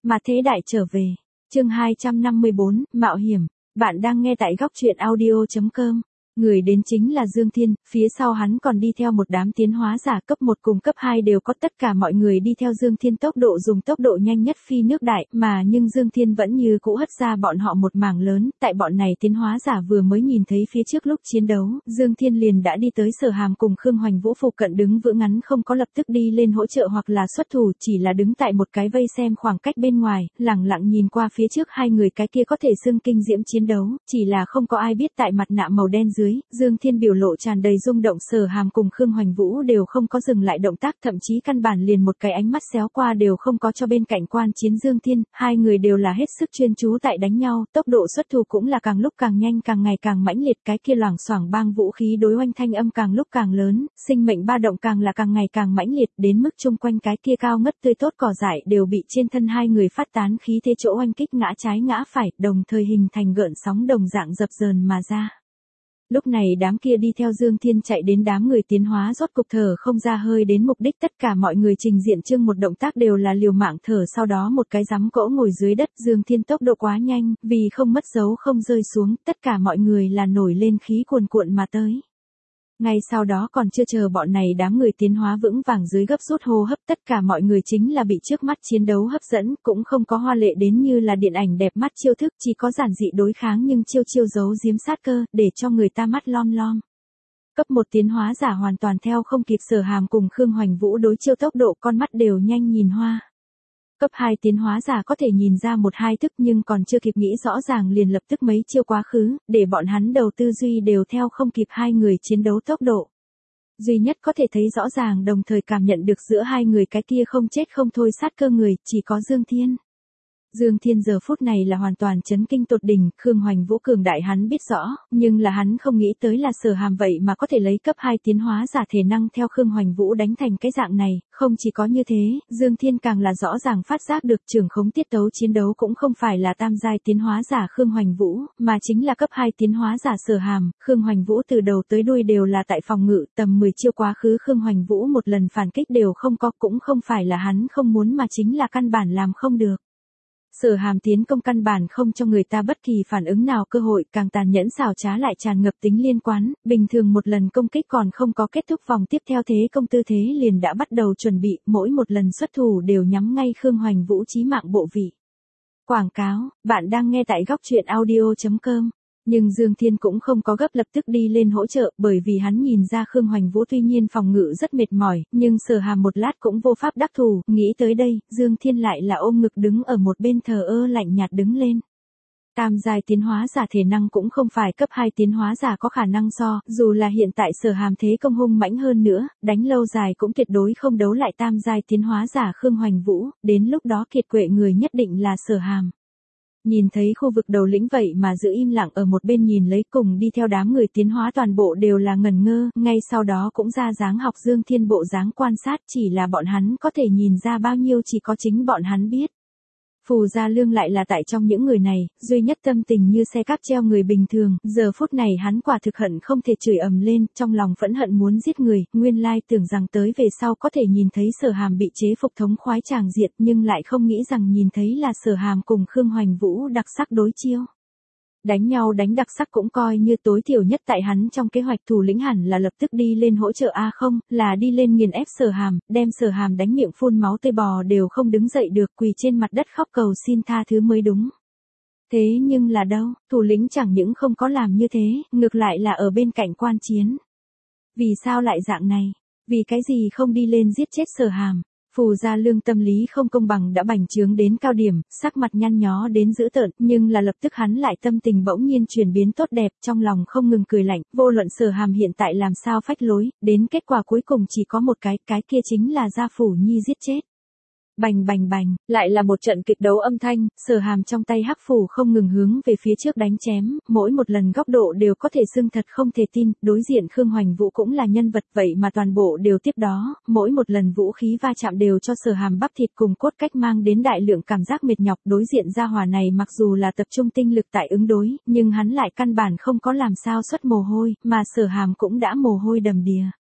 Mà thế đại trở về. Chương 254, Mạo hiểm. Bạn đang nghe tại góc truyện audio.com. Người đến chính là Dương Thiên, phía sau hắn còn đi theo một đám tiến hóa giả cấp 1 cùng cấp 2 đều có, tất cả mọi người đi theo Dương Thiên tốc độ dùng tốc độ nhanh nhất phi nước đại, mà nhưng Dương Thiên vẫn như cũ hất ra bọn họ một mảng lớn, tại bọn này tiến hóa giả vừa mới nhìn thấy phía trước lúc chiến đấu, Dương Thiên liền đã đi tới Sở Hàm cùng Khương Hoành Vũ phụ cận đứng vững ngắn, không có lập tức đi lên hỗ trợ hoặc là xuất thủ, chỉ là đứng tại một cái vây xem khoảng cách bên ngoài, lẳng lặng nhìn qua phía trước hai người cái kia có thể xưng kinh diễm chiến đấu, chỉ là không có ai biết tại mặt nạ màu đen dưới, Dương Thiên biểu lộ tràn đầy rung động. Sở Hàm cùng Khương Hoành Vũ đều không có dừng lại động tác, thậm chí căn bản liền một cái ánh mắt xéo qua đều không có cho bên cạnh quan chiến Dương Thiên, hai người đều là hết sức chuyên chú tại đánh nhau, tốc độ xuất thủ cũng là càng lúc càng nhanh, càng ngày càng mãnh liệt, cái kia loảng xoảng bang vũ khí đối oanh thanh âm càng lúc càng lớn, sinh mệnh ba động càng là càng ngày càng mãnh liệt, đến mức chung quanh cái kia cao ngất tươi tốt cỏ dại đều bị trên thân hai người phát tán khí thế chỗ oanh kích ngã trái ngã phải, đồng thời hình thành gợn sóng đồng dạng dập dờn mà ra. Lúc này đám kia đi theo Dương Thiên chạy đến đám người tiến hóa rốt cục thở không ra hơi đến mục đích, tất cả mọi người trình diện trưng một động tác đều là liều mạng thở, sau đó một cái giắm cỗ ngồi dưới đất. Dương Thiên tốc độ quá nhanh, vì không mất dấu không rơi xuống, tất cả mọi người là nổi lên khí cuồn cuộn mà tới. Ngay sau đó còn chưa chờ bọn này đám người tiến hóa vững vàng dưới gấp rút hô hấp, tất cả mọi người chính là bị trước mắt chiến đấu hấp dẫn, cũng không có hoa lệ đến như là điện ảnh đẹp mắt chiêu thức, chỉ có giản dị đối kháng nhưng chiêu chiêu giấu giếm sát cơ, để cho người ta mắt lom lom. Cấp 1 tiến hóa giả hoàn toàn theo không kịp Sở Hàm cùng Khương Hoành Vũ đối chiêu tốc độ, con mắt đều nhanh nhìn hoa. Cấp 2 tiến hóa giả có thể nhìn ra một hai thức nhưng còn chưa kịp nghĩ rõ ràng liền lập tức mấy chiêu quá khứ, để bọn hắn đầu tư duy đều theo không kịp hai người chiến đấu tốc độ. Duy nhất có thể thấy rõ ràng đồng thời cảm nhận được giữa hai người cái kia không chết không thôi sát cơ người, chỉ có Dương Thiên. Dương Thiên giờ phút này là hoàn toàn chấn kinh tột đỉnh, Khương Hoành Vũ cường đại hắn biết rõ, nhưng là hắn không nghĩ tới là Sở Hàm vậy mà có thể lấy cấp 2 tiến hóa giả thể năng theo Khương Hoành Vũ đánh thành cái dạng này, không chỉ có như thế, Dương Thiên càng là rõ ràng phát giác được trưởng khống tiết tấu chiến đấu cũng không phải là tam giai tiến hóa giả Khương Hoành Vũ, mà chính là cấp 2 tiến hóa giả Sở Hàm. Khương Hoành Vũ từ đầu tới đuôi đều là tại phòng ngự, tầm 10 chiêu quá khứ Khương Hoành Vũ một lần phản kích đều không có, cũng không phải là hắn không muốn mà chính là căn bản làm không được. Sở Hàm tiến công căn bản không cho người ta bất kỳ phản ứng nào cơ hội, càng tàn nhẫn xảo trá lại tràn ngập tính liên quan, bình thường một lần công kích còn không có kết thúc vòng tiếp theo thế công tư thế liền đã bắt đầu chuẩn bị, mỗi một lần xuất thủ đều nhắm ngay Khương Hoành Vũ chí mạng bộ vị. Quảng cáo, bạn đang nghe tại góc truyện audio.com. Nhưng Dương Thiên cũng không có gấp lập tức đi lên hỗ trợ, bởi vì hắn nhìn ra Khương Hoành Vũ tuy nhiên phòng ngự rất mệt mỏi, nhưng Sở Hàm một lát cũng vô pháp đắc thủ, nghĩ tới đây, Dương Thiên lại là ôm ngực đứng ở một bên thờ ơ lạnh nhạt đứng lên. Tam giai tiến hóa giả thể năng cũng không phải cấp 2 tiến hóa giả có khả năng so, dù là hiện tại Sở Hàm thế công hung mãnh hơn nữa, đánh lâu dài cũng tuyệt đối không đấu lại tam giai tiến hóa giả Khương Hoành Vũ, đến lúc đó kiệt quệ người nhất định là Sở Hàm. Nhìn thấy khu vực đầu lĩnh vậy mà giữ im lặng ở một bên nhìn lấy, cùng đi theo đám người tiến hóa toàn bộ đều là ngẩn ngơ, ngay sau đó cũng ra dáng học Dương Thiên bộ dáng quan sát, chỉ là bọn hắn có thể nhìn ra bao nhiêu chỉ có chính bọn hắn biết. Phù Gia Lương lại là tại trong những người này, duy nhất tâm tình như xe cáp treo người bình thường, giờ phút này hắn quả thực hận không thể chửi ầm lên, trong lòng phẫn hận muốn giết người, nguyên lai tưởng rằng tới về sau có thể nhìn thấy Sở Hàm bị chế phục thống khoái tràng diệt, nhưng lại không nghĩ rằng nhìn thấy là Sở Hàm cùng Khương Hoành Vũ đặc sắc đối chiêu. Đánh nhau đánh đặc sắc cũng coi như tối thiểu nhất tại hắn trong kế hoạch, thủ lĩnh hẳn là lập tức đi lên hỗ trợ không, là đi lên nghiền ép Sở Hàm, đem Sở Hàm đánh miệng phun máu tê bò đều không đứng dậy được, quỳ trên mặt đất khóc cầu xin tha thứ mới đúng. Thế nhưng là đâu, thủ lĩnh chẳng những không có làm như thế, ngược lại là ở bên cạnh quan chiến. Vì sao lại dạng này? Vì cái gì không đi lên giết chết Sở Hàm? Phù Gia Lương tâm lý không công bằng đã bành trướng đến cao điểm, sắc mặt nhăn nhó đến dữ tợn, nhưng là lập tức hắn lại tâm tình bỗng nhiên chuyển biến tốt đẹp, trong lòng không ngừng cười lạnh, vô luận Sở Hàm hiện tại làm sao phách lối, đến kết quả cuối cùng chỉ có một cái kia chính là Gia Phủ Nhi giết chết. Bành bành bành, lại là một trận kịch đấu âm thanh, Sở Hàm trong tay hắc phủ không ngừng hướng về phía trước đánh chém, mỗi một lần góc độ đều có thể xưng thật không thể tin, đối diện Khương Hoành Vũ cũng là nhân vật vậy mà toàn bộ đều tiếp đó, mỗi một lần vũ khí va chạm đều cho Sở Hàm bắp thịt cùng cốt cách mang đến đại lượng cảm giác mệt nhọc, đối diện gia hỏa này mặc dù là tập trung tinh lực tại ứng đối, nhưng hắn lại căn bản không có làm sao xuất mồ hôi, mà Sở Hàm cũng đã mồ hôi đầm đìa.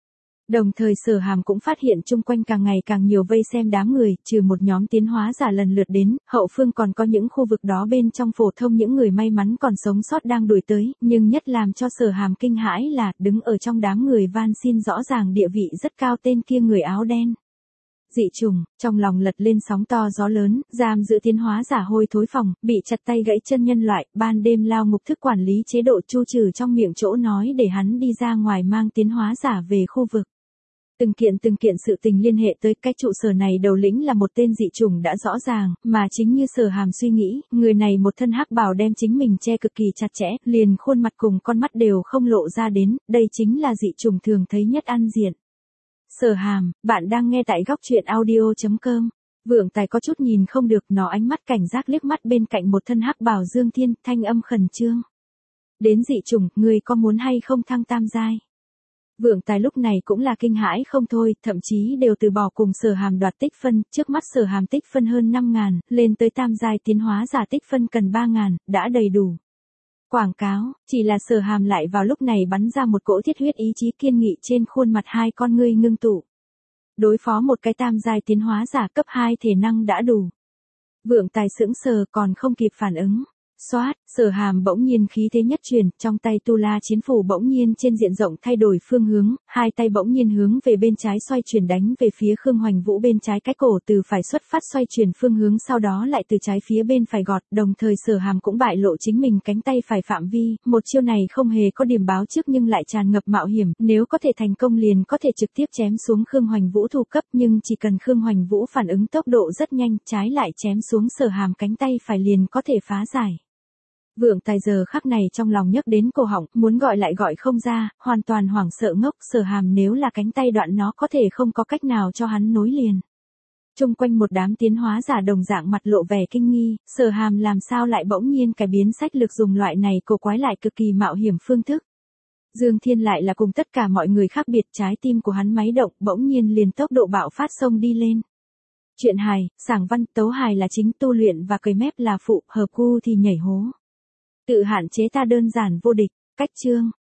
Đồng thời Sở Hàm cũng phát hiện chung quanh càng ngày càng nhiều vây xem đám người, trừ một nhóm tiến hóa giả lần lượt đến, hậu phương còn có những khu vực đó bên trong phổ thông những người may mắn còn sống sót đang đuổi tới, nhưng nhất làm cho Sở Hàm kinh hãi là, đứng ở trong đám người van xin rõ ràng địa vị rất cao tên kia người áo đen. Dị trùng, trong lòng lật lên sóng to gió lớn, giam giữ tiến hóa giả hôi thối phòng, bị chặt tay gãy chân nhân loại, ban đêm lao ngục thức quản lý chế độ chu trừ trong miệng chỗ nói để hắn đi ra ngoài mang tiến hóa giả về khu vực. Từng kiện sự tình liên hệ tới cái trụ sở này đầu lĩnh là một tên dị chủng đã rõ ràng, mà chính như Sở Hàm suy nghĩ, người này một thân hắc bào đem chính mình che cực kỳ chặt chẽ, liền khuôn mặt cùng con mắt đều không lộ ra đến, đây chính là dị chủng thường thấy nhất ăn diện. Sở Hàm, bạn đang nghe tại góc truyện audio.com. Vượng Tài có chút nhìn không được, nó ánh mắt cảnh giác liếc mắt bên cạnh một thân hắc bào Dương Thiên, thanh âm khẩn trương. Đến dị chủng, người có muốn hay không thăng tam giai? Vượng Tài lúc này cũng là kinh hãi không thôi, thậm chí đều từ bỏ cùng Sở Hàm đoạt tích phân, trước mắt Sở Hàm tích phân hơn 5.000, lên tới tam giai tiến hóa giả tích phân cần 3.000, đã đầy đủ. Quảng cáo, chỉ là Sở Hàm lại vào lúc này bắn ra một cỗ thiết huyết ý chí kiên nghị trên khuôn mặt hai con ngươi ngưng tụ. Đối phó một cái tam giai tiến hóa giả cấp 2 thể năng đã đủ. Vượng Tài sững sờ còn không kịp phản ứng. Xoát, Sở Hàm bỗng nhiên khí thế nhất truyền, trong tay tu la chiến phủ bỗng nhiên trên diện rộng thay đổi phương hướng, hai tay bỗng nhiên hướng về bên trái xoay chuyển đánh về phía Khương Hoành Vũ bên trái cái cổ, từ phải xuất phát xoay chuyển phương hướng, sau đó lại từ trái phía bên phải gọt, đồng thời Sở Hàm cũng bại lộ chính mình cánh tay phải phạm vi, một chiêu này không hề có điểm báo trước nhưng lại tràn ngập mạo hiểm, nếu có thể thành công liền có thể trực tiếp chém xuống Khương Hoành Vũ thủ cấp, nhưng chỉ cần Khương Hoành Vũ phản ứng tốc độ rất nhanh, trái lại chém xuống Sở Hàm cánh tay phải liền có thể phá giải. Vượng Tài giờ khắc này trong lòng nhấc đến cổ họng, muốn gọi lại gọi không ra, hoàn toàn hoảng sợ ngốc, Sở Hàm nếu là cánh tay đoạn nó có thể không có cách nào cho hắn nối liền. Chung quanh một đám tiến hóa giả đồng dạng mặt lộ vẻ kinh nghi, Sở Hàm làm sao lại bỗng nhiên cải biến sách lược dùng loại này cổ quái lại cực kỳ mạo hiểm phương thức. Dương Thiên lại là cùng tất cả mọi người khác biệt, trái tim của hắn máy động, bỗng nhiên liền tốc độ bạo phát xông đi lên. Truyện hài, sảng văn, tấu hài là chính, tu luyện và cười mép là phụ, hợp cu thì nhảy hố. Tự hạn chế ta đơn giản vô địch, cách chương.